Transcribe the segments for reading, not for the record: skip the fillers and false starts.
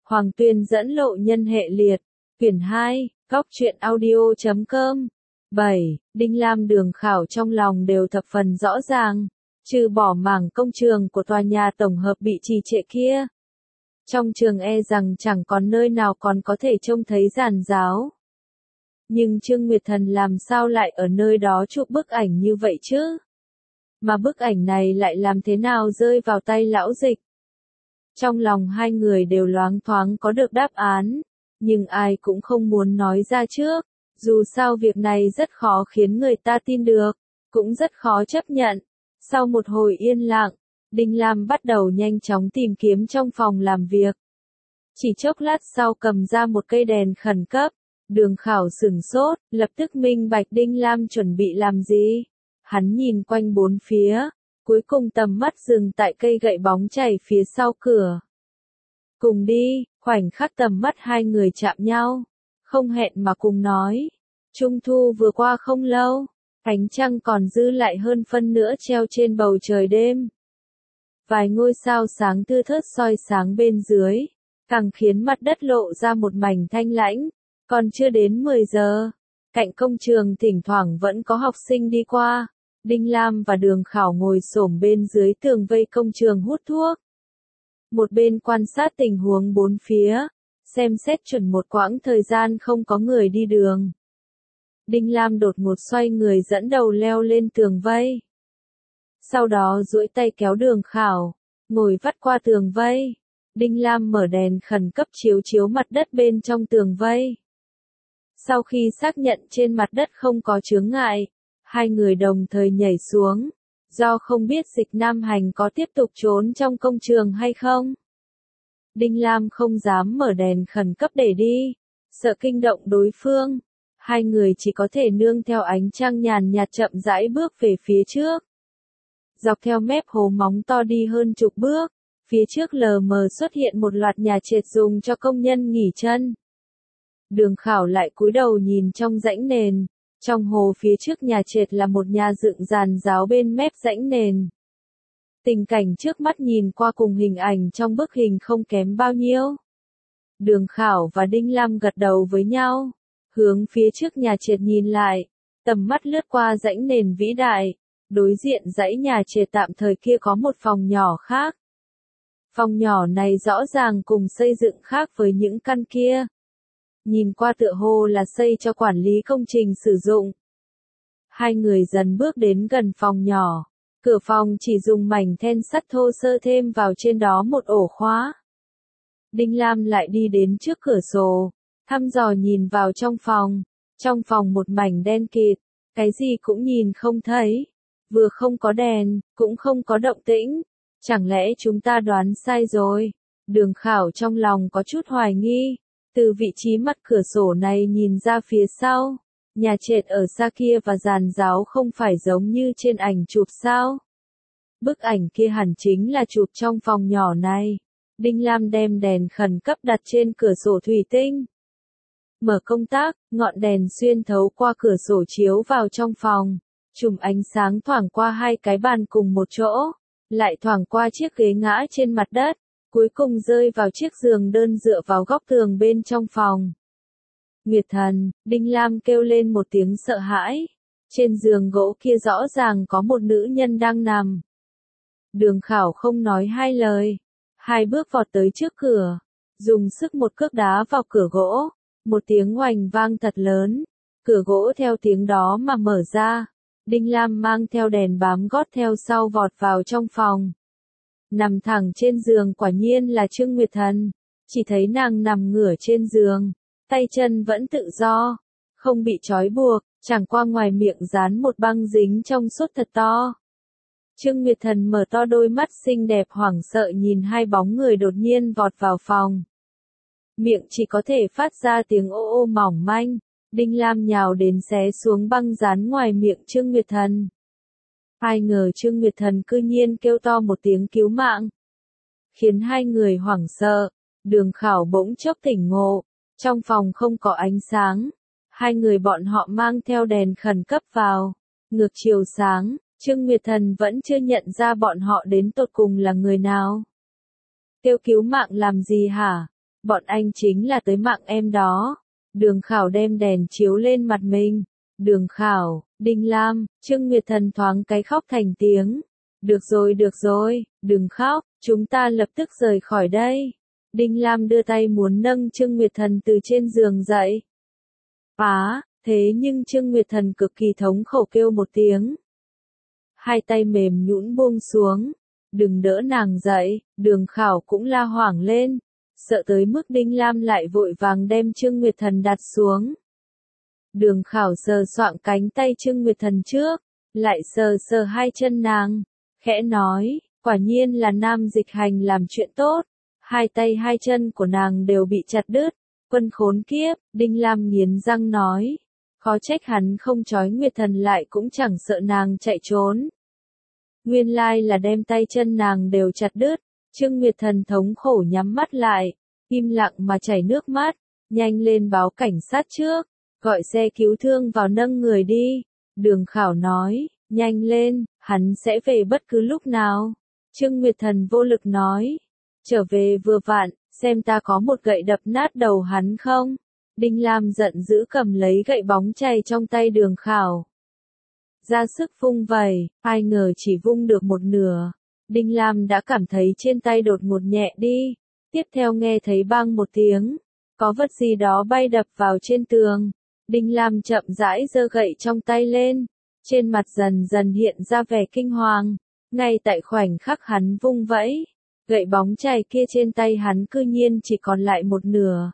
Hoàng Tuyên dẫn lộ nhân hệ liệt. Quyển 2, Góc truyện audio.com. 7. Đinh Lam Đường Khảo trong lòng đều thập phần rõ ràng, trừ bỏ mảng công trường của tòa nhà tổng hợp bị trì trệ kia. Trong trường e rằng chẳng còn nơi nào còn có thể trông thấy giàn giáo. Nhưng Trương Nguyệt Thần làm sao lại ở nơi đó chụp bức ảnh như vậy chứ? Mà bức ảnh này lại làm thế nào rơi vào tay lão Dịch? Trong lòng hai người đều loáng thoáng có được đáp án, nhưng ai cũng không muốn nói ra trước, dù sao việc này rất khó khiến người ta tin được, cũng rất khó chấp nhận. Sau một hồi yên lặng, Đinh Lam bắt đầu nhanh chóng tìm kiếm trong phòng làm việc. Chỉ chốc lát sau cầm ra một cây đèn khẩn cấp, Đường Khảo sửng sốt, lập tức minh bạch Đinh Lam chuẩn bị làm gì. Hắn nhìn quanh bốn phía, cuối cùng tầm mắt dừng tại cây gậy bóng chảy phía sau cửa. Cùng đi, khoảnh khắc tầm mắt hai người chạm nhau, không hẹn mà cùng nói. Trung thu vừa qua không lâu, ánh trăng còn dư lại hơn phân nữa treo trên bầu trời đêm. Vài ngôi sao sáng tươi thớt soi sáng bên dưới, càng khiến mặt đất lộ ra một mảnh thanh lãnh. Còn chưa đến 10 giờ, cạnh công trường thỉnh thoảng vẫn có học sinh đi qua. Đinh Lam và Đường Khảo ngồi xổm bên dưới tường vây công trường hút thuốc. Một bên quan sát tình huống bốn phía, xem xét chuẩn một quãng thời gian không có người đi đường. Đinh Lam đột ngột xoay người dẫn đầu leo lên tường vây. Sau đó duỗi tay kéo Đường Khảo, ngồi vắt qua tường vây. Đinh Lam mở đèn khẩn cấp chiếu mặt đất bên trong tường vây. Sau khi xác nhận trên mặt đất không có chướng ngại, hai người đồng thời nhảy xuống, do không biết Dịch Nam Hành có tiếp tục trốn trong công trường hay không. Đinh Lam không dám mở đèn khẩn cấp để đi, sợ kinh động đối phương. Hai người chỉ có thể nương theo ánh trăng nhàn nhạt chậm rãi bước về phía trước. Dọc theo mép hố móng to đi hơn chục bước, phía trước lờ mờ xuất hiện một loạt nhà trệt dùng cho công nhân nghỉ chân. Đường Khảo lại cúi đầu nhìn trong rãnh nền, trong hồ phía trước nhà trệt là một nhà dựng giàn giáo bên mép rãnh nền. Tình cảnh trước mắt nhìn qua cùng hình ảnh trong bức hình không kém bao nhiêu. Đường Khảo và Đinh Lam gật đầu với nhau, hướng phía trước nhà trệt nhìn lại, tầm mắt lướt qua rãnh nền vĩ đại, đối diện dãy nhà trệt tạm thời kia có một phòng nhỏ khác. Phòng nhỏ này rõ ràng cùng xây dựng khác với những căn kia. Nhìn qua tựa hồ là xây cho quản lý công trình sử dụng. Hai người dần bước đến gần phòng nhỏ, cửa phòng chỉ dùng mảnh then sắt thô sơ thêm vào trên đó một ổ khóa. Đinh Lam lại đi đến trước cửa sổ, thăm dò nhìn vào trong phòng một mảnh đen kịt, cái gì cũng nhìn không thấy, vừa không có đèn, cũng không có động tĩnh, chẳng lẽ chúng ta đoán sai rồi? Đường Khảo trong lòng có chút hoài nghi. Từ vị trí mặt cửa sổ này nhìn ra phía sau, nhà trệt ở xa kia và giàn giáo không phải giống như trên ảnh chụp sao? Bức ảnh kia hẳn chính là chụp trong phòng nhỏ này. Đinh Lam đem đèn khẩn cấp đặt trên cửa sổ thủy tinh. Mở công tắc, ngọn đèn xuyên thấu qua cửa sổ chiếu vào trong phòng, chùm ánh sáng thoảng qua hai cái bàn cùng một chỗ, lại thoảng qua chiếc ghế ngã trên mặt đất. Cuối cùng rơi vào chiếc giường đơn dựa vào góc tường bên trong phòng. Nguyệt Thần, Đinh Lam kêu lên một tiếng sợ hãi. Trên giường gỗ kia rõ ràng có một nữ nhân đang nằm. Đường Khảo không nói hai lời. Hai bước vọt tới trước cửa. Dùng sức một cước đá vào cửa gỗ. Một tiếng oành vang thật lớn. Cửa gỗ theo tiếng đó mà mở ra. Đinh Lam mang theo đèn bám gót theo sau vọt vào trong phòng. Nằm thẳng trên giường quả nhiên là Trương Nguyệt Thần, chỉ thấy nàng nằm ngửa trên giường, tay chân vẫn tự do, không bị trói buộc, chẳng qua ngoài miệng dán một băng dính trong suốt thật to. Trương Nguyệt Thần mở to đôi mắt xinh đẹp hoảng sợ nhìn hai bóng người đột nhiên vọt vào phòng. Miệng chỉ có thể phát ra tiếng ô ô mỏng manh, Đinh Lam nhào đến xé xuống băng dán ngoài miệng Trương Nguyệt Thần. Ai ngờ Trương Nguyệt Thần cư nhiên kêu to một tiếng cứu mạng, khiến hai người hoảng sợ. Đường Khảo bỗng chốc tỉnh ngộ, trong phòng không có ánh sáng, hai người bọn họ mang theo đèn khẩn cấp vào, ngược chiều sáng, Trương Nguyệt Thần vẫn chưa nhận ra bọn họ đến tột cùng là người nào. Kêu cứu mạng làm gì hả? bọn anh chính là tới mạng em đó. Đường Khảo đem đèn chiếu lên mặt mình. Đường Khảo, Đinh Lam, Trương Nguyệt Thần thoáng cái khóc thành tiếng. Được rồi, đừng khóc, chúng ta lập tức rời khỏi đây. Đinh Lam đưa tay muốn nâng Trương Nguyệt Thần từ trên giường dậy. Thế nhưng Trương Nguyệt Thần cực kỳ thống khổ kêu một tiếng. Hai tay mềm nhũn buông xuống. Đừng đỡ nàng dậy, Đường Khảo cũng la hoảng lên. Sợ tới mức Đinh Lam lại vội vàng đem Trương Nguyệt Thần đặt xuống. Đường Khảo sờ soạng cánh tay Trương Nguyệt Thần trước, lại sờ hai chân nàng, khẽ nói, quả nhiên là nam dịch hành làm chuyện tốt. Hai tay hai chân của nàng đều bị chặt đứt. Quân khốn kiếp, Đinh Lam nghiến răng nói. Khó trách hắn không trói Nguyệt Thần lại cũng chẳng sợ nàng chạy trốn. Nguyên lai là đem tay chân nàng đều chặt đứt. Trương Nguyệt Thần thống khổ nhắm mắt lại, im lặng mà chảy nước mắt. Nhanh lên báo cảnh sát trước, gọi xe cứu thương vào nâng người đi. Đường Khảo nói, nhanh lên, hắn sẽ về bất cứ lúc nào. Trương Nguyệt Thần vô lực nói, trở về vừa vặn, xem ta có một gậy đập nát đầu hắn không. Đinh Lam giận dữ cầm lấy gậy bóng chày trong tay Đường Khảo. Ra sức vung vẩy, ai ngờ chỉ vung được một nửa. Đinh Lam đã cảm thấy trên tay đột ngột nhẹ đi. Tiếp theo nghe thấy bang một tiếng. Có vật gì đó bay đập vào trên tường. Đinh Lam chậm rãi giơ gậy trong tay lên. Trên mặt dần dần hiện ra vẻ kinh hoàng. Ngay tại khoảnh khắc hắn vung vẫy, gậy bóng chày kia trên tay hắn cư nhiên chỉ còn lại một nửa.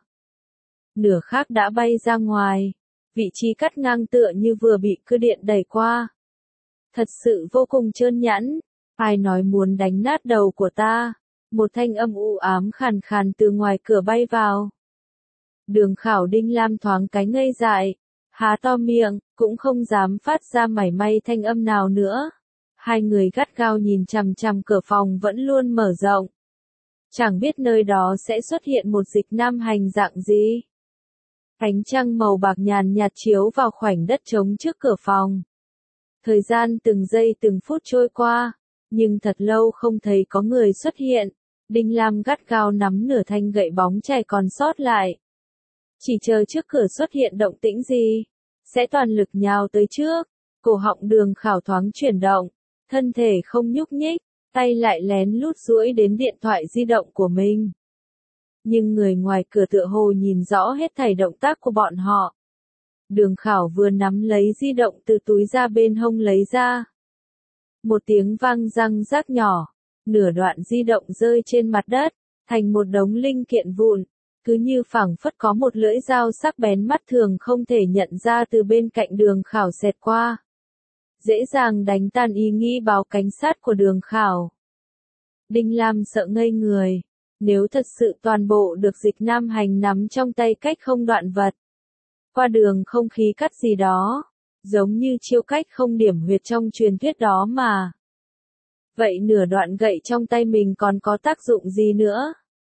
Nửa khác đã bay ra ngoài. Vị trí cắt ngang tựa như vừa bị cưa điện đẩy qua. Thật sự vô cùng trơn nhẵn. Ai nói muốn đánh nát đầu của ta? Một thanh âm u ám khàn khàn từ ngoài cửa bay vào. Đường Khảo Đinh Lam thoáng cái ngây dại, há to miệng, cũng không dám phát ra mảy may thanh âm nào nữa. Hai người gắt gao nhìn chằm chằm cửa phòng vẫn luôn mở rộng. Chẳng biết nơi đó sẽ xuất hiện một dịch nam hành dạng gì. Ánh trăng màu bạc nhàn nhạt chiếu vào khoảnh đất trống trước cửa phòng. Thời gian từng giây từng phút trôi qua, nhưng thật lâu không thấy có người xuất hiện. Đinh Lam gắt gao nắm nửa thanh gậy bóng chày còn sót lại. Chỉ chờ trước cửa xuất hiện động tĩnh gì, sẽ toàn lực nhào tới trước. Cổ họng Đường Khảo thoáng chuyển động, thân thể không nhúc nhích, tay lại lén lút duỗi đến điện thoại di động của mình. Nhưng người ngoài cửa tựa hồ nhìn rõ hết thảy động tác của bọn họ. Đường Khảo vừa nắm lấy di động từ túi da bên hông lấy ra. Một tiếng vang răng rác nhỏ, nửa đoạn di động rơi trên mặt đất, thành một đống linh kiện vụn, cứ như phảng phất có một lưỡi dao sắc bén mắt thường không thể nhận ra từ bên cạnh Đường Khảo xẹt qua. Dễ dàng đánh tan ý nghĩ báo cảnh sát của Đường Khảo. Đinh Lam sợ ngây người. Nếu thật sự toàn bộ được dịch nam hành nắm trong tay cách không đoạn vật. Qua đường không khí cắt gì đó. Giống như chiêu cách không điểm huyệt trong truyền thuyết đó mà. Vậy nửa đoạn gậy trong tay mình còn có tác dụng gì nữa?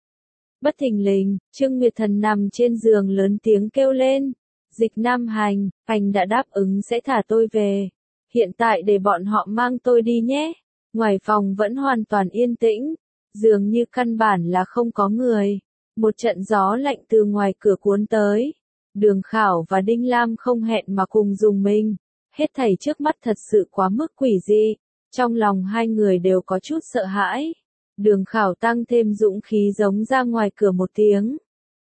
Bất thình lình, Trương Nguyệt Thần nằm trên giường lớn tiếng kêu lên. Dịch nam hành, anh đã đáp ứng sẽ thả tôi về. Hiện tại để bọn họ mang tôi đi nhé. Ngoài phòng vẫn hoàn toàn yên tĩnh. Dường như căn bản là không có người. Một trận gió lạnh từ ngoài cửa cuốn tới. Đường Khảo và Đinh Lam không hẹn mà cùng dùng mình. Hết thảy trước mắt thật sự quá mức quỷ dị. Trong lòng hai người đều có chút sợ hãi. Đường Khảo tăng thêm dũng khí giống ra ngoài cửa một tiếng.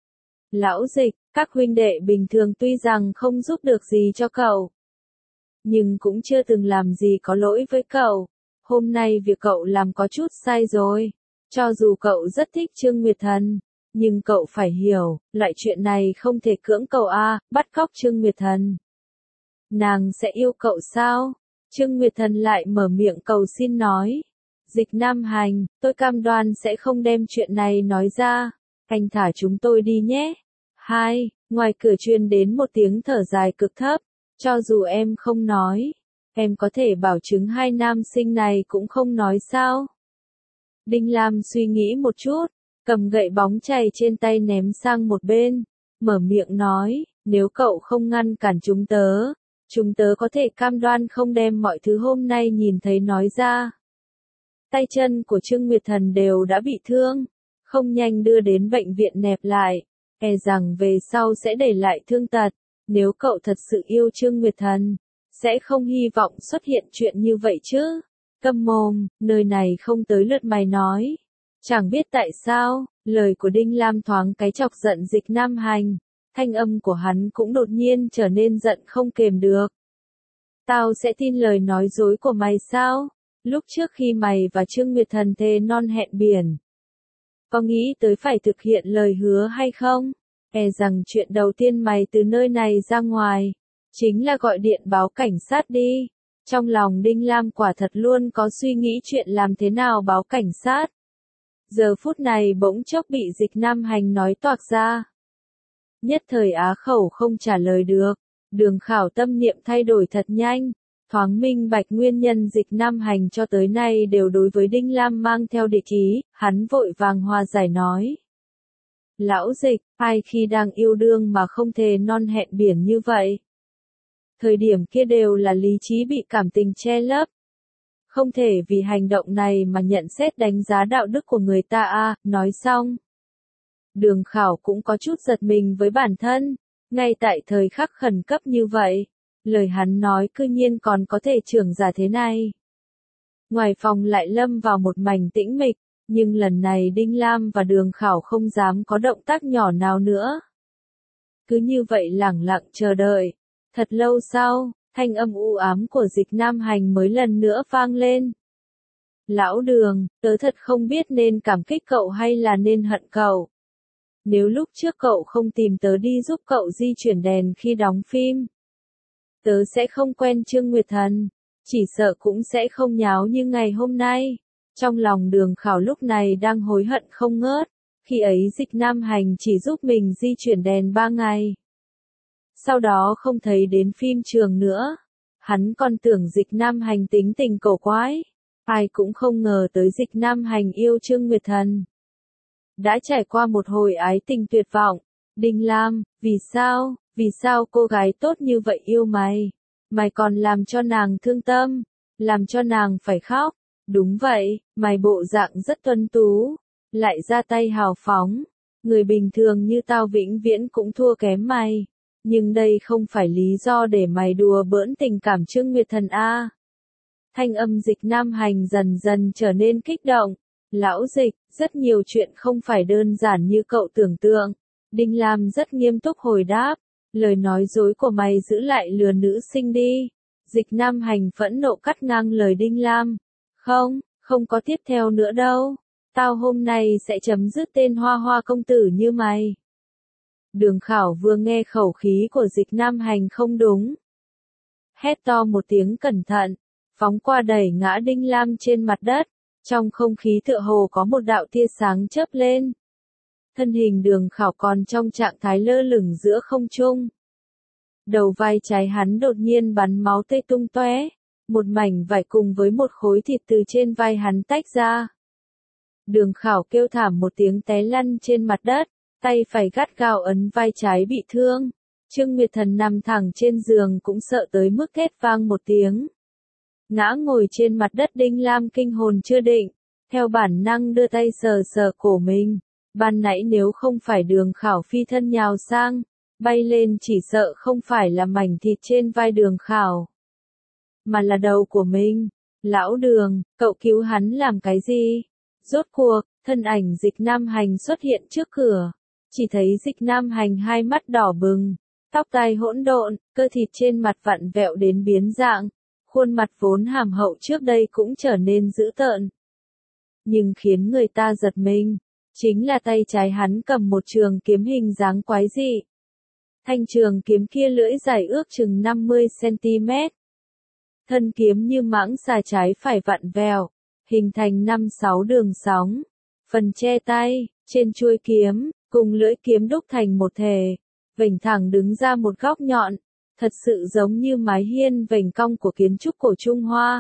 Lão Dịch, các huynh đệ bình thường tuy rằng không giúp được gì cho cậu. Nhưng cũng chưa từng làm gì có lỗi với cậu. Hôm nay việc cậu làm có chút sai rồi. Cho dù cậu rất thích Trương Nguyệt Thần, nhưng cậu phải hiểu, loại chuyện này không thể cưỡng cậu bắt cóc Trương Nguyệt Thần. Nàng sẽ yêu cậu sao? Trương Nguyệt Thần lại mở miệng cầu xin nói. Dịch nam hành, tôi cam đoan sẽ không đem chuyện này nói ra. Anh thả chúng tôi đi nhé. Ngoài cửa truyền đến một tiếng thở dài cực thấp. Cho dù em không nói, em có thể bảo chứng hai nam sinh này cũng không nói sao? Đinh Lam suy nghĩ một chút, cầm gậy bóng chày trên tay ném sang một bên, mở miệng nói, nếu cậu không ngăn cản chúng tớ có thể cam đoan không đem mọi thứ hôm nay nhìn thấy nói ra. Tay chân của Trương Nguyệt Thần đều đã bị thương, không nhanh đưa đến bệnh viện nẹp lại, e rằng về sau sẽ để lại thương tật. Nếu cậu thật sự yêu Trương Nguyệt Thần, sẽ không hy vọng xuất hiện chuyện như vậy chứ. Câm mồm, nơi này không tới lượt mày nói. Chẳng biết tại sao, lời của Đinh Lam thoáng cái chọc giận Dịch Nam Hành. Thanh âm của hắn cũng đột nhiên trở nên giận không kềm được. Tao sẽ tin lời nói dối của mày sao? Lúc trước khi mày và Trương Nguyệt Thần thề non hẹn biển, có nghĩ tới phải thực hiện lời hứa hay không? E rằng chuyện đầu tiên mày từ nơi này ra ngoài, chính là gọi điện báo cảnh sát đi. Trong lòng Đinh Lam quả thật luôn có suy nghĩ chuyện làm thế nào báo cảnh sát. Giờ phút này bỗng chốc bị Dịch Nam Hành nói toạc ra. Nhất thời á khẩu không trả lời được, Đường Khảo tâm niệm thay đổi thật nhanh, thoáng minh bạch nguyên nhân Dịch Nam Hành cho tới nay đều đối với Đinh Lam mang theo địch ý, hắn vội vàng hòa giải nói. Lão Dịch, ai khi đang yêu đương mà không thề non hẹn biển như vậy? Thời điểm kia đều là lý trí bị cảm tình che lấp. Không thể vì hành động này mà nhận xét đánh giá đạo đức của người ta à, nói xong. Đường Khảo cũng có chút giật mình với bản thân, ngay tại thời khắc khẩn cấp như vậy, lời hắn nói cư nhiên còn có thể trưởng giả thế này. Ngoài phòng lại lâm vào một mảnh tĩnh mịch, nhưng lần này Đinh Lam và Đường Khảo không dám có động tác nhỏ nào nữa. Cứ như vậy lẳng lặng chờ đợi. Thật lâu sau, thanh âm u ám của Dịch Nam Hành mới lần nữa vang lên. Lão Đường, tớ thật không biết nên cảm kích cậu hay là nên hận cậu. Nếu lúc trước cậu không tìm tớ đi giúp cậu di chuyển đèn khi đóng phim, tớ sẽ không quen Trương Nguyệt Thần, chỉ sợ cũng sẽ không nháo như ngày hôm nay. Trong lòng Đường Khảo lúc này đang hối hận không ngớt, khi ấy Dịch Nam Hành chỉ giúp mình di chuyển đèn 3 ngày. Sau đó không thấy đến phim trường nữa. Hắn còn tưởng Dịch Nam Hành tính tình cổ quái. Ai cũng không ngờ tới Dịch Nam Hành yêu Trương Nguyệt Thần. Đã trải qua một hồi ái tình tuyệt vọng. Đinh Lam, vì sao cô gái tốt như vậy yêu mày? Mày còn làm cho nàng thương tâm, làm cho nàng phải khóc. Đúng vậy, mày bộ dạng rất tuấn tú, lại ra tay hào phóng. Người bình thường như tao vĩnh viễn cũng thua kém mày. Nhưng đây không phải lý do để mày đùa bỡn tình cảm Trương Nguyệt Thần a. Thanh âm Dịch Nam Hành dần dần trở nên kích động. Lão Dịch, rất nhiều chuyện không phải đơn giản như cậu tưởng tượng. Đinh Lam rất nghiêm túc hồi đáp. Lời nói dối của mày giữ lại lừa nữ sinh đi. Dịch Nam Hành phẫn nộ cắt ngang lời Đinh Lam. Không có tiếp theo nữa đâu. Tao hôm nay sẽ chấm dứt tên Hoa Hoa công tử như mày. Đường Khảo vừa nghe khẩu khí của Dịch Nam Hành không đúng. Hét to một tiếng cẩn thận, phóng qua đẩy ngã Đinh Lam trên mặt đất. Trong không khí tựa hồ có một đạo tia sáng chớp lên. Thân hình Đường Khảo còn trong trạng thái lơ lửng giữa không trung. Đầu vai trái hắn đột nhiên bắn máu tươi tung tóe. Một mảnh vải cùng với một khối thịt từ trên vai hắn tách ra. Đường Khảo kêu thảm một tiếng té lăn trên mặt đất, tay phải gắt gao ấn vai trái bị thương. Trương Nguyệt Thần nằm thẳng trên giường cũng sợ tới mức thét vang một tiếng. Ngã ngồi trên mặt đất Đinh Lam kinh hồn chưa định, theo bản năng đưa tay sờ sờ cổ mình. Ban nãy nếu không phải Đường Khảo phi thân nhào sang, bay lên chỉ sợ không phải là mảnh thịt trên vai Đường Khảo, mà là đầu của mình. Lão Đường, cậu cứu hắn làm cái gì? Rốt cuộc, thân ảnh Dịch Nam Hành xuất hiện trước cửa. Chỉ thấy Dịch Nam Hành hai mắt đỏ bừng, tóc tai hỗn độn, cơ thịt trên mặt vặn vẹo đến biến dạng. Khuôn mặt vốn hàm hậu trước đây cũng trở nên dữ tợn. Nhưng khiến người ta giật mình, chính là tay trái hắn cầm một trường kiếm hình dáng quái dị. Thanh trường kiếm kia lưỡi dài ước chừng 50 cm. Thân kiếm như mãng xà trái phải vặn vẹo, hình thành 5-6 đường sóng. Phần che tay, trên chuôi kiếm, cùng lưỡi kiếm đúc thành một thể, vểnh thẳng đứng ra một góc nhọn, thật sự giống như mái hiên vểnh cong của kiến trúc cổ Trung Hoa.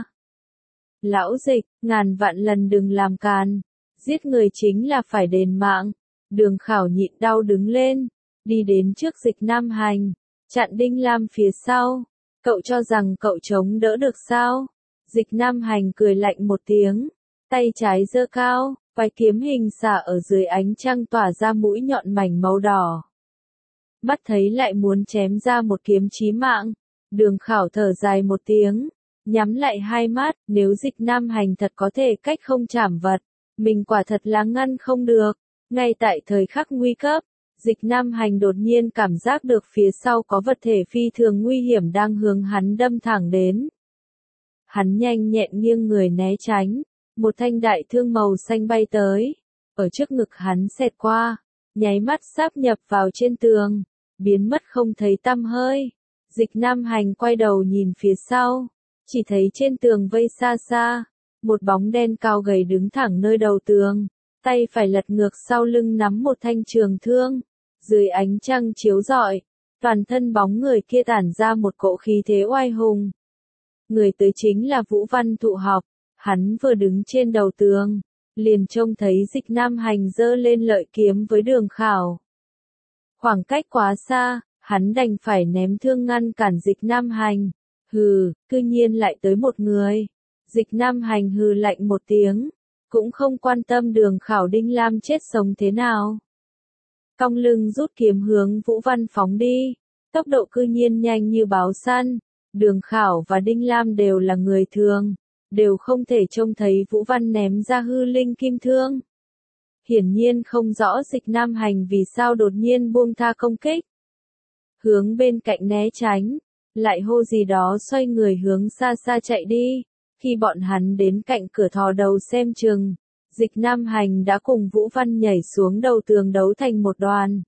Lão Dịch, ngàn vạn lần đừng làm càn, giết người chính là phải đền mạng. Đường Khảo nhịn đau đứng lên, đi đến trước Dịch Nam Hành, chặn Đinh Lam phía sau. Cậu cho rằng cậu chống đỡ được sao? Dịch Nam Hành cười lạnh một tiếng, tay trái giơ cao, vài kiếm hình xả ở dưới ánh trăng tỏa ra mũi nhọn mảnh màu đỏ. Mắt thấy lại muốn chém ra một kiếm chí mạng, Đường Khảo thở dài một tiếng, nhắm lại hai mắt, nếu Dịch Nam Hành thật có thể cách không trảm vật, mình quả thật là ngăn không được. Ngay tại thời khắc nguy cấp, Dịch Nam Hành đột nhiên cảm giác được phía sau có vật thể phi thường nguy hiểm đang hướng hắn đâm thẳng đến. Hắn nhanh nhẹn nghiêng người né tránh, một thanh đại thương màu xanh bay tới, ở trước ngực hắn xẹt qua, nháy mắt sáp nhập vào trên tường, biến mất không thấy tăm hơi. Dịch Nam Hành quay đầu nhìn phía sau, chỉ thấy trên tường vây xa xa, một bóng đen cao gầy đứng thẳng nơi đầu tường, tay phải lật ngược sau lưng nắm một thanh trường thương, dưới ánh trăng chiếu rọi, toàn thân bóng người kia tản ra một cỗ khí thế oai hùng. Người tới chính là Vũ Văn Thụ học, hắn vừa đứng trên đầu tường, liền trông thấy Dịch Nam Hành giơ lên lợi kiếm với Đường Khảo. Khoảng cách quá xa, hắn đành phải ném thương ngăn cản Dịch Nam Hành. Hừ, cư nhiên lại tới một người. Dịch Nam Hành hừ lạnh một tiếng, cũng không quan tâm Đường Khảo Đinh Lam chết sống thế nào. Cong lưng rút kiếm hướng Vũ Văn phóng đi, tốc độ cư nhiên nhanh như báo săn. Đường Khảo và Đinh Lam đều là người thường, đều không thể trông thấy Vũ Văn ném ra hư linh kim thương. Hiển nhiên không rõ Dịch Nam Hành vì sao đột nhiên buông tha công kích. Hướng bên cạnh né tránh, lại hô gì đó xoay người hướng xa xa chạy đi. Khi bọn hắn đến cạnh cửa thò đầu xem chừng, Dịch Nam Hành đã cùng Vũ Văn nhảy xuống đầu tường đấu thành một đoàn.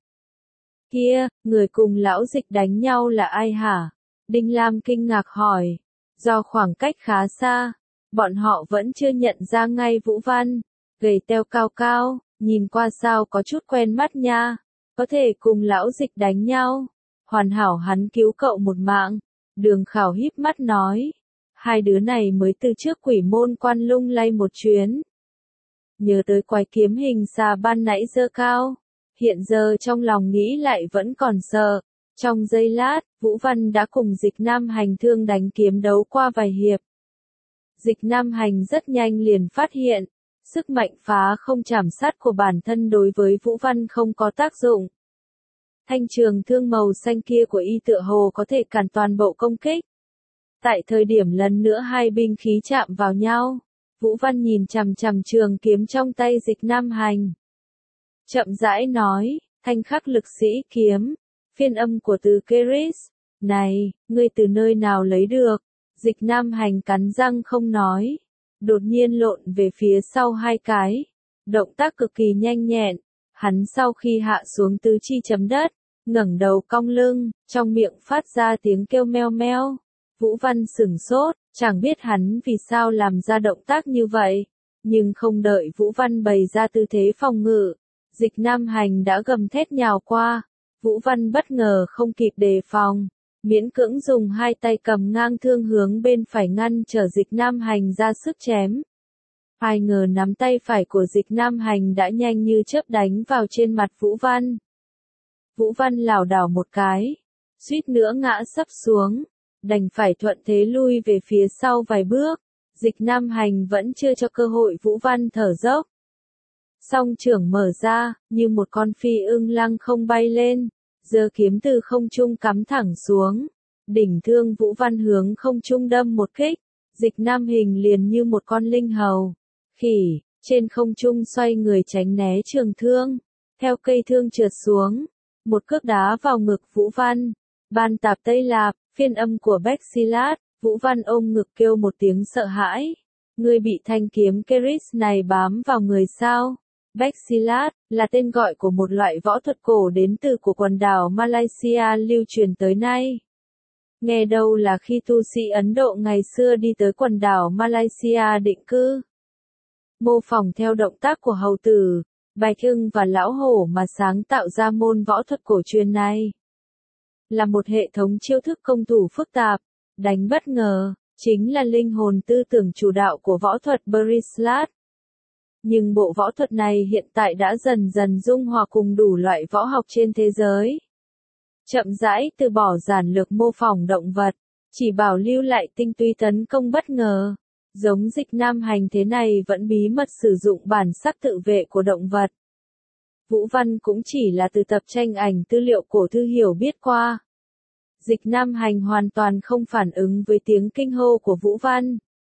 Kia, người cùng lão Dịch đánh nhau là ai hả? Đinh Lam kinh ngạc hỏi. Do khoảng cách khá xa, bọn họ vẫn chưa nhận ra ngay Vũ Văn, gầy teo cao cao, nhìn qua sao có chút quen mắt nha, có thể cùng lão Dịch đánh nhau. Hoàn hảo hắn cứu cậu một mạng. Đường Khảo híp mắt nói. Hai đứa này mới từ trước Quỷ Môn Quan lung lay một chuyến. Nhớ tới quái kiếm hình xà ban nãy giơ cao, hiện giờ trong lòng nghĩ lại vẫn còn sợ. Trong giây lát, Vũ Văn đã cùng Dịch Nam Hành thương đánh kiếm đấu qua vài hiệp. Dịch Nam Hành rất nhanh liền phát hiện, sức mạnh phá không trảm sát của bản thân đối với Vũ Văn không có tác dụng. Thanh trường thương màu xanh kia của y tựa hồ có thể cản toàn bộ công kích. Tại thời điểm lần nữa hai binh khí chạm vào nhau, Vũ Văn nhìn chằm chằm trường kiếm trong tay Dịch Nam Hành. Chậm rãi nói, thanh khắc lực sĩ kiếm, phiên âm của từ Keris. Này, ngươi từ nơi nào lấy được? Dịch Nam Hành cắn răng không nói. Đột nhiên lộn về phía sau hai cái. Động tác cực kỳ nhanh nhẹn. Hắn sau khi hạ xuống tứ chi chấm đất, ngẩng đầu cong lưng, trong miệng phát ra tiếng kêu meo meo. Vũ Văn sửng sốt, chẳng biết hắn vì sao làm ra động tác như vậy. Nhưng không đợi Vũ Văn bày ra tư thế phòng ngự, Dịch Nam Hành đã gầm thét nhào qua. Vũ Văn bất ngờ không kịp đề phòng, miễn cưỡng dùng hai tay cầm ngang thương hướng bên phải ngăn trở Dịch Nam Hành ra sức chém. Ai ngờ nắm tay phải của Dịch Nam Hành đã nhanh như chớp đánh vào trên mặt Vũ Văn. Vũ Văn lảo đảo một cái, suýt nữa ngã sấp xuống, đành phải thuận thế lui về phía sau vài bước. Dịch Nam Hành vẫn chưa cho cơ hội Vũ Văn thở dốc. Song trưởng mở ra, như một con phi ưng lăng không bay lên, giơ kiếm từ không trung cắm thẳng xuống. Đỉnh thương Vũ Văn hướng không trung đâm một kích, Dịch Nam Hành liền như một con linh hầu, khỉ, trên không trung xoay người tránh né trường thương, theo cây thương trượt xuống, một cước đá vào ngực Vũ Văn. Ban tạp Tây Lạp, phiên âm của Bexilat. Vũ Văn ôm ngực kêu một tiếng sợ hãi. Ngươi bị thanh kiếm Keris này bám vào người sao? Bexilat là tên gọi của một loại võ thuật cổ đến từ của quần đảo Malaysia lưu truyền tới nay. Nghe đâu là khi tu sĩ Ấn Độ ngày xưa đi tới quần đảo Malaysia định cư. Mô phỏng theo động tác của hầu tử, Bạch Ưng và Lão Hổ mà sáng tạo ra môn võ thuật cổ truyền này. Là một hệ thống chiêu thức công thủ phức tạp, đánh bất ngờ, chính là linh hồn tư tưởng chủ đạo của võ thuật Berislat. Nhưng bộ võ thuật này hiện tại đã dần dần dung hòa cùng đủ loại võ học trên thế giới. Chậm rãi từ bỏ giản lược mô phỏng động vật, chỉ bảo lưu lại tinh túy tấn công bất ngờ. Giống Dịch Nam Hành thế này vẫn bí mật sử dụng bản sắc tự vệ của động vật. Vũ Văn cũng chỉ là từ tập tranh ảnh tư liệu cổ thư hiểu biết qua. Dịch Nam Hành hoàn toàn không phản ứng với tiếng kinh hô của Vũ Văn.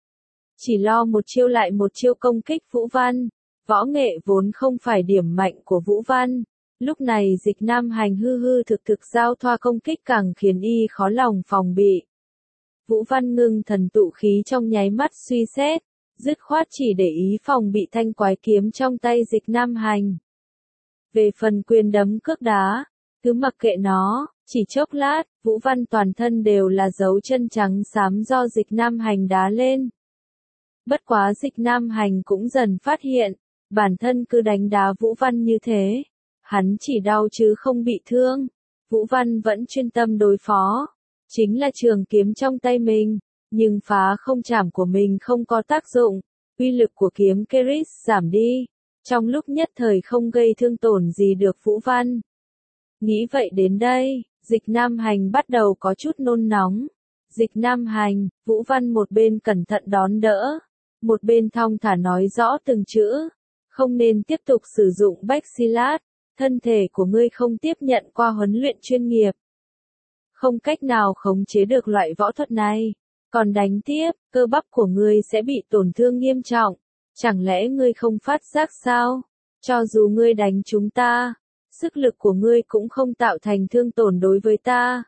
Chỉ lo một chiêu lại một chiêu công kích Vũ Văn. Võ nghệ vốn không phải điểm mạnh của Vũ Văn. Lúc này Dịch Nam Hành hư hư thực thực giao thoa công kích càng khiến y khó lòng phòng bị. Vũ Văn ngưng thần tụ khí trong nháy mắt suy xét, dứt khoát chỉ để ý phòng bị thanh quái kiếm trong tay Dịch Nam Hành. Về phần quyền đấm cước đá, cứ mặc kệ nó, chỉ chốc lát, Vũ Văn toàn thân đều là dấu chân trắng xám do Dịch Nam Hành đá lên. Bất quá Dịch Nam Hành cũng dần phát hiện, bản thân cứ đánh đá Vũ Văn như thế. Hắn chỉ đau chứ không bị thương. Vũ Văn vẫn chuyên tâm đối phó. Chính là trường kiếm trong tay mình. Nhưng phá không chảm của mình không có tác dụng. Uy lực của kiếm Keris giảm đi. Trong lúc nhất thời không gây thương tổn gì được Vũ Văn. Nghĩ vậy đến đây, Dịch Nam Hành bắt đầu có chút nôn nóng. Dịch Nam Hành, Vũ Văn một bên cẩn thận đón đỡ. Một bên thong thả nói rõ từng chữ. Không nên tiếp tục sử dụng Bách Silat. Thân thể của ngươi không tiếp nhận qua huấn luyện chuyên nghiệp. Không cách nào khống chế được loại võ thuật này. Còn đánh tiếp, cơ bắp của ngươi sẽ bị tổn thương nghiêm trọng. Chẳng lẽ ngươi không phát giác sao? Cho dù ngươi đánh chúng ta, sức lực của ngươi cũng không tạo thành thương tổn đối với ta.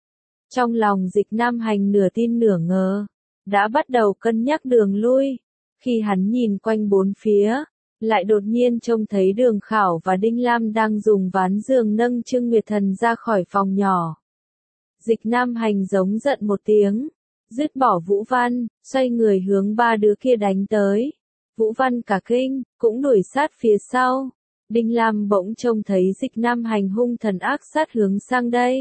Trong lòng Dịch Nam Hành nửa tin nửa ngờ, đã bắt đầu cân nhắc đường lui. Khi hắn nhìn quanh bốn phía, lại đột nhiên trông thấy Đường Khảo và Đinh Lam đang dùng ván giường nâng Trương Nguyệt Thần ra khỏi phòng nhỏ. Dịch Nam Hành giống giận một tiếng, dứt bỏ Vũ Văn, xoay người hướng ba đứa kia đánh tới. Vũ Văn cả kinh, cũng đuổi sát phía sau. Đinh Lam bỗng trông thấy Dịch Nam Hành hung thần ác sát hướng sang đây.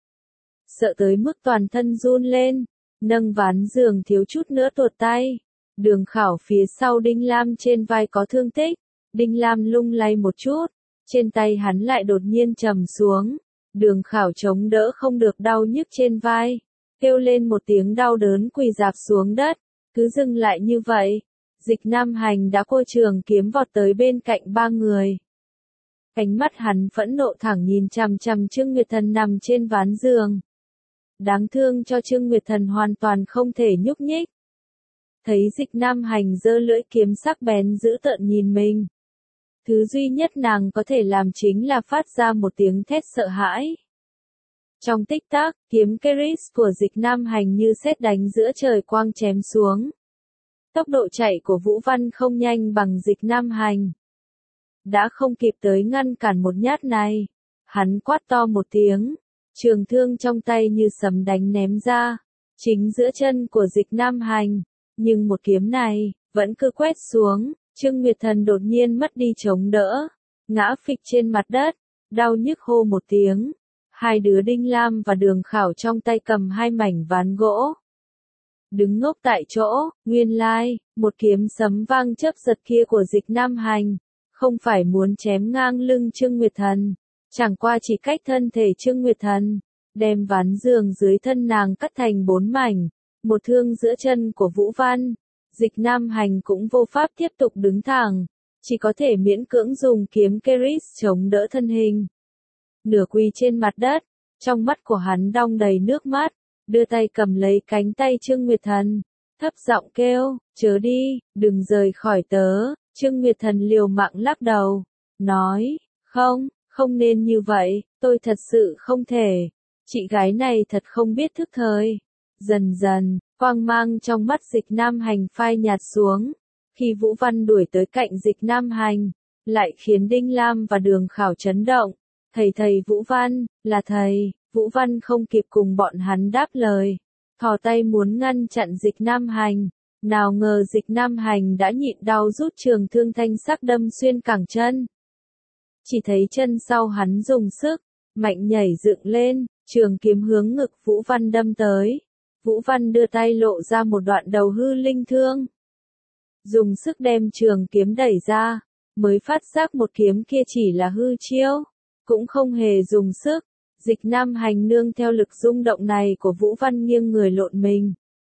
Sợ tới mức toàn thân run lên, nâng ván giường thiếu chút nữa tuột tay. Đường Khảo phía sau Đinh Lam trên vai có thương tích, Đinh Lam lung lay một chút, trên tay hắn lại đột nhiên trầm xuống. Đường Khảo chống đỡ không được đau nhức trên vai, kêu lên một tiếng đau đớn quỳ rạp xuống đất, cứ dừng lại như vậy. Dịch Nam Hành đã cua trường kiếm vọt tới bên cạnh ba người. Ánh mắt hắn phẫn nộ thẳng nhìn chằm chằm Trương Nguyệt Thần nằm trên ván giường. Đáng thương cho Trương Nguyệt Thần hoàn toàn không thể nhúc nhích. Thấy Dịch Nam Hành giơ lưỡi kiếm sắc bén dữ tợn nhìn mình. Thứ duy nhất nàng có thể làm chính là phát ra một tiếng thét sợ hãi. Trong tích tắc, kiếm Keris của Dịch Nam Hành như sét đánh giữa trời quang chém xuống. Tốc độ chạy của Vũ Văn không nhanh bằng Dịch Nam Hành. Đã không kịp tới ngăn cản một nhát này. Hắn quát to một tiếng, trường thương trong tay như sấm đánh ném ra, chính giữa chân của Dịch Nam Hành. Nhưng một kiếm này, vẫn cứ quét xuống, Trương Nguyệt Thần đột nhiên mất đi chống đỡ, ngã phịch trên mặt đất, đau nhức hô một tiếng. Hai đứa Đinh Lam và Đường Khảo trong tay cầm hai mảnh ván gỗ. Đứng ngốc tại chỗ, nguyên lai, một kiếm sấm vang chớp giật kia của Dịch Nam Hành, không phải muốn chém ngang lưng Trương Nguyệt Thần, chẳng qua chỉ cách thân thể Trương Nguyệt Thần, đem ván giường dưới thân nàng cắt thành 4 mảnh. Một thương giữa chân của Vũ Văn, Dịch Nam Hành cũng vô pháp tiếp tục đứng thẳng, chỉ có thể miễn cưỡng dùng kiếm Keris chống đỡ thân hình. Nửa quỳ trên mặt đất, trong mắt của hắn đong đầy nước mắt, đưa tay cầm lấy cánh tay Trương Nguyệt Thần, thấp giọng kêu, chớ đi, đừng rời khỏi tớ. Trương Nguyệt Thần liều mạng lắc đầu, nói, không nên như vậy, tôi thật sự không thể. Chị gái này thật không biết thức thời. Dần dần, quang mang trong mắt Dịch Nam Hành phai nhạt xuống. Khi Vũ Văn đuổi tới cạnh Dịch Nam Hành, lại khiến Đinh Lam và Đường Khảo chấn động. Thầy Vũ Văn, là thầy. Vũ Văn không kịp cùng bọn hắn đáp lời, thò tay muốn ngăn chặn Dịch Nam Hành. Nào ngờ Dịch Nam Hành đã nhịn đau rút trường thương thanh sắc đâm xuyên cẳng chân. Chỉ thấy chân sau hắn dùng sức, mạnh nhảy dựng lên, trường kiếm hướng ngực Vũ Văn đâm tới. Vũ Văn đưa tay lộ ra một đoạn đầu hư linh thương. Dùng sức đem trường kiếm đẩy ra, mới phát giác một kiếm kia chỉ là hư chiêu, cũng không hề dùng sức. Dịch Nam Hành nương theo lực rung động này của Vũ Văn nghiêng người lộn mình.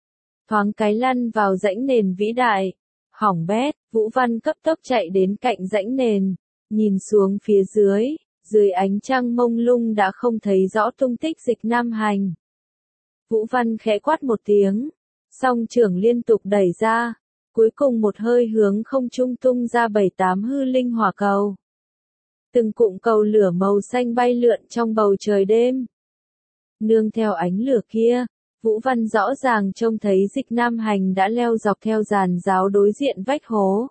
thoáng cái lăn vào rãnh nền vĩ đại. Hỏng bét, Vũ Văn cấp tốc chạy đến cạnh rãnh nền, nhìn xuống phía dưới ánh trăng mông lung đã không thấy rõ tung tích Dịch Nam Hành. Vũ Văn khẽ quát một tiếng, song trưởng liên tục đẩy ra, cuối cùng một hơi hướng không trung tung ra 7-8 hư linh hỏa cầu. Từng cụm cầu lửa màu xanh bay lượn trong bầu trời đêm. Nương theo ánh lửa kia, Vũ Văn rõ ràng trông thấy Dịch Nam Hành đã leo dọc theo giàn giáo đối diện vách hố.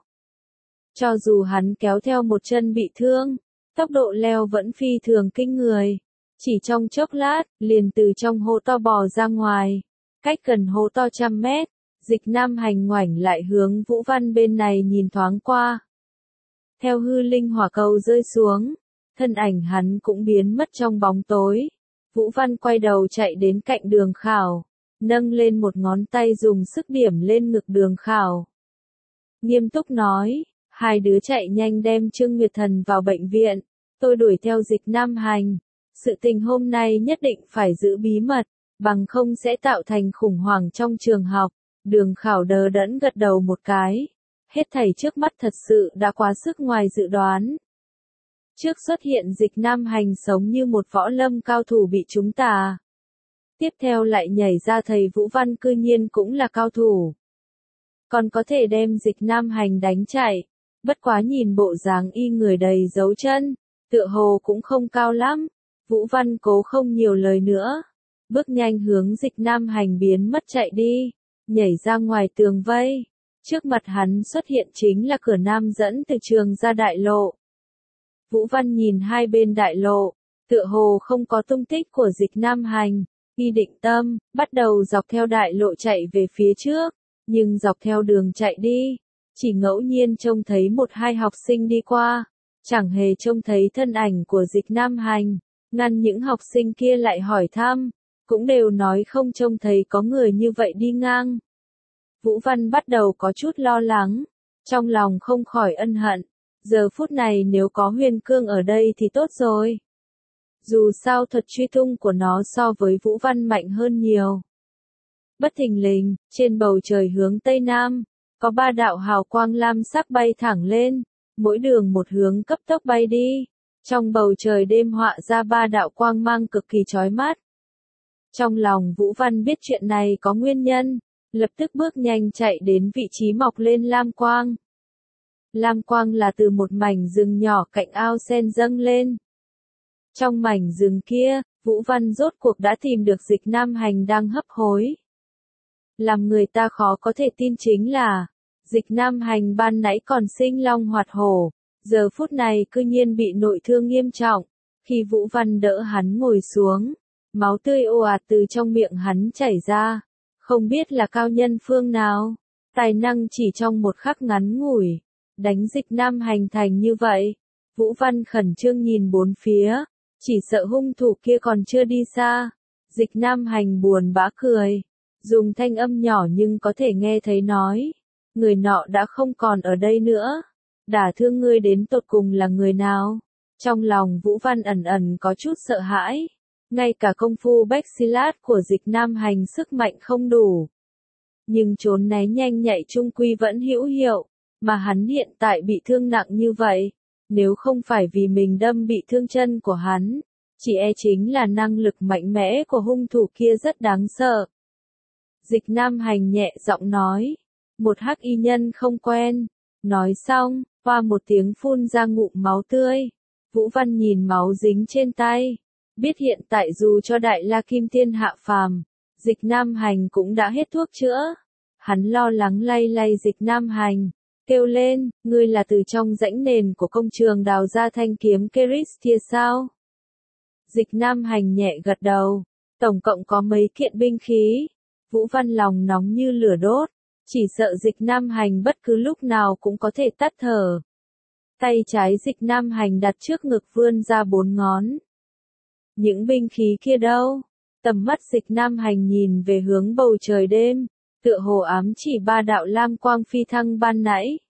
Cho dù hắn kéo theo một chân bị thương, tốc độ leo vẫn phi thường kinh người. Chỉ trong chốc lát, liền từ trong hố to bò ra ngoài. Cách gần hố to 100 mét, Dịch Nam Hành ngoảnh lại hướng Vũ Văn bên này nhìn thoáng qua. Theo hư linh hỏa cầu rơi xuống, thân ảnh hắn cũng biến mất trong bóng tối. Vũ Văn quay đầu chạy đến cạnh Đường Khảo, nâng lên một ngón tay dùng sức điểm lên ngực Đường Khảo. Nghiêm túc nói, hai đứa chạy nhanh đem Trương Nguyệt Thần vào bệnh viện, tôi đuổi theo Dịch Nam Hành. Sự tình hôm nay nhất định phải giữ bí mật, bằng không sẽ tạo thành khủng hoảng trong trường học. Đường Khảo đờ đẫn gật đầu một cái. Hết thảy trước mắt thật sự đã quá sức ngoài dự đoán. Trước xuất hiện Dịch Nam Hành sống như một võ lâm cao thủ bị trúng tà. Tiếp theo lại nhảy ra thầy Vũ Văn cư nhiên cũng là cao thủ. Còn có thể đem Dịch Nam Hành đánh chạy. Bất quá nhìn bộ dáng y người đầy dấu chân, tựa hồ cũng không cao lắm. Vũ Văn cố không nhiều lời nữa. Bước nhanh hướng Dịch Nam Hành biến mất chạy đi, nhảy ra ngoài tường vây. Trước mặt hắn xuất hiện chính là cửa nam dẫn từ trường ra đại lộ. Vũ Văn nhìn hai bên đại lộ, tựa hồ không có tung tích của Dịch Nam Hành, y định tâm, bắt đầu dọc theo đại lộ chạy về phía trước, nhưng dọc theo đường chạy đi, chỉ ngẫu nhiên trông thấy 1-2 học sinh đi qua, chẳng hề trông thấy thân ảnh của Dịch Nam Hành, ngăn những học sinh kia lại hỏi thăm, cũng đều nói không trông thấy có người như vậy đi ngang. Vũ Văn bắt đầu có chút lo lắng, trong lòng không khỏi ân hận, giờ phút này nếu có Huyền Cương ở đây thì tốt rồi. Dù sao thuật truy tung của nó so với Vũ Văn mạnh hơn nhiều. Bất thình lình, trên bầu trời hướng Tây Nam, có 3 đạo hào quang lam sắc bay thẳng lên, mỗi đường một hướng cấp tốc bay đi. Trong bầu trời đêm họa ra 3 đạo quang mang cực kỳ chói mắt. Trong lòng Vũ Văn biết chuyện này có nguyên nhân, lập tức bước nhanh chạy đến vị trí mọc lên lam quang. Lam quang là từ một mảnh rừng nhỏ cạnh ao sen dâng lên. Trong mảnh rừng kia, Vũ Văn rốt cuộc đã tìm được Dịch Nam Hành đang hấp hối. Làm người ta khó có thể tin chính là, Dịch Nam Hành ban nãy còn sinh long hoạt hổ, giờ phút này cư nhiên bị nội thương nghiêm trọng. Khi Vũ Văn đỡ hắn ngồi xuống, máu tươi ồ ạt từ trong miệng hắn chảy ra. Không biết là cao nhân phương nào, tài năng chỉ trong một khắc ngắn ngủi, đánh Dịch Nam Hành thành như vậy. Vũ Văn khẩn trương nhìn bốn phía, chỉ sợ hung thủ kia còn chưa đi xa. Dịch Nam Hành buồn bã cười, dùng thanh âm nhỏ nhưng có thể nghe thấy nói, người nọ đã không còn ở đây nữa. Đả thương ngươi đến tột cùng là người nào? Trong lòng Vũ Văn ẩn ẩn có chút sợ hãi. Ngay cả công phu bách silat của Dịch Nam Hành sức mạnh không đủ. Nhưng trốn né nhanh nhạy trung quy vẫn hữu hiệu, mà hắn hiện tại bị thương nặng như vậy. Nếu không phải vì mình đâm bị thương chân của hắn, chỉ e chính là năng lực mạnh mẽ của hung thủ kia rất đáng sợ. Dịch Nam Hành nhẹ giọng nói, một hắc y nhân không quen. Nói xong, qua một tiếng phun ra ngụm máu tươi. Vũ Văn nhìn máu dính trên tay. Biết hiện tại dù cho Đại La Kim Tiên hạ phàm, Dịch Nam Hành cũng đã hết thuốc chữa. Hắn lo lắng lay lay Dịch Nam Hành, kêu lên, ngươi là từ trong rãnh nền của công trường đào ra thanh kiếm Keristia sao? Dịch Nam Hành nhẹ gật đầu, tổng cộng có mấy kiện binh khí. Vũ Văn lòng nóng như lửa đốt, chỉ sợ Dịch Nam Hành bất cứ lúc nào cũng có thể tắt thở. Tay trái Dịch Nam Hành đặt trước ngực vươn ra 4 ngón. Những binh khí kia đâu? Tầm mắt Dịch Nam Hành nhìn về hướng bầu trời đêm, tựa hồ ám chỉ 3 đạo lam quang phi thăng ban nãy.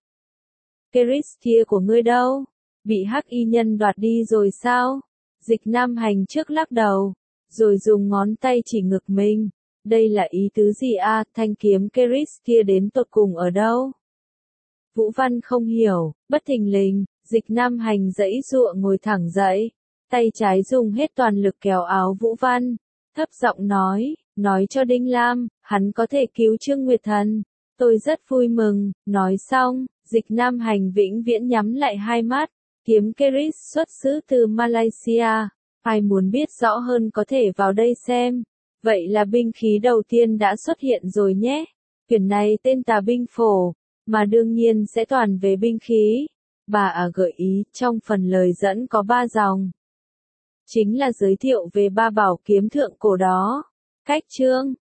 Keristia của ngươi đâu? Bị hắc y nhân đoạt đi rồi sao? Dịch Nam Hành trước lắc đầu, rồi dùng ngón tay chỉ ngực mình, Đây là ý tứ gì a? Thanh kiếm Keris kia đến tột cùng ở đâu? Vũ Văn không hiểu, bất thình lình, Dịch Nam Hành giãy giụa ngồi thẳng dậy, tay trái dùng hết toàn lực kéo áo Vũ Văn, thấp giọng nói cho Đinh Lam, hắn có thể cứu Trương Nguyệt Thần. Tôi rất vui mừng, nói xong, Dịch Nam Hành vĩnh viễn nhắm lại hai mắt, kiếm Keris xuất xứ từ Malaysia, ai muốn biết rõ hơn có thể vào đây xem. Vậy là binh khí đầu tiên đã xuất hiện rồi nhé. Quyển này tên Tà Binh Phổ, mà đương nhiên sẽ toàn về binh khí. Bà gợi ý, trong phần lời dẫn có 3 dòng. Chính là giới thiệu về 3 bảo kiếm thượng cổ đó. Cách chương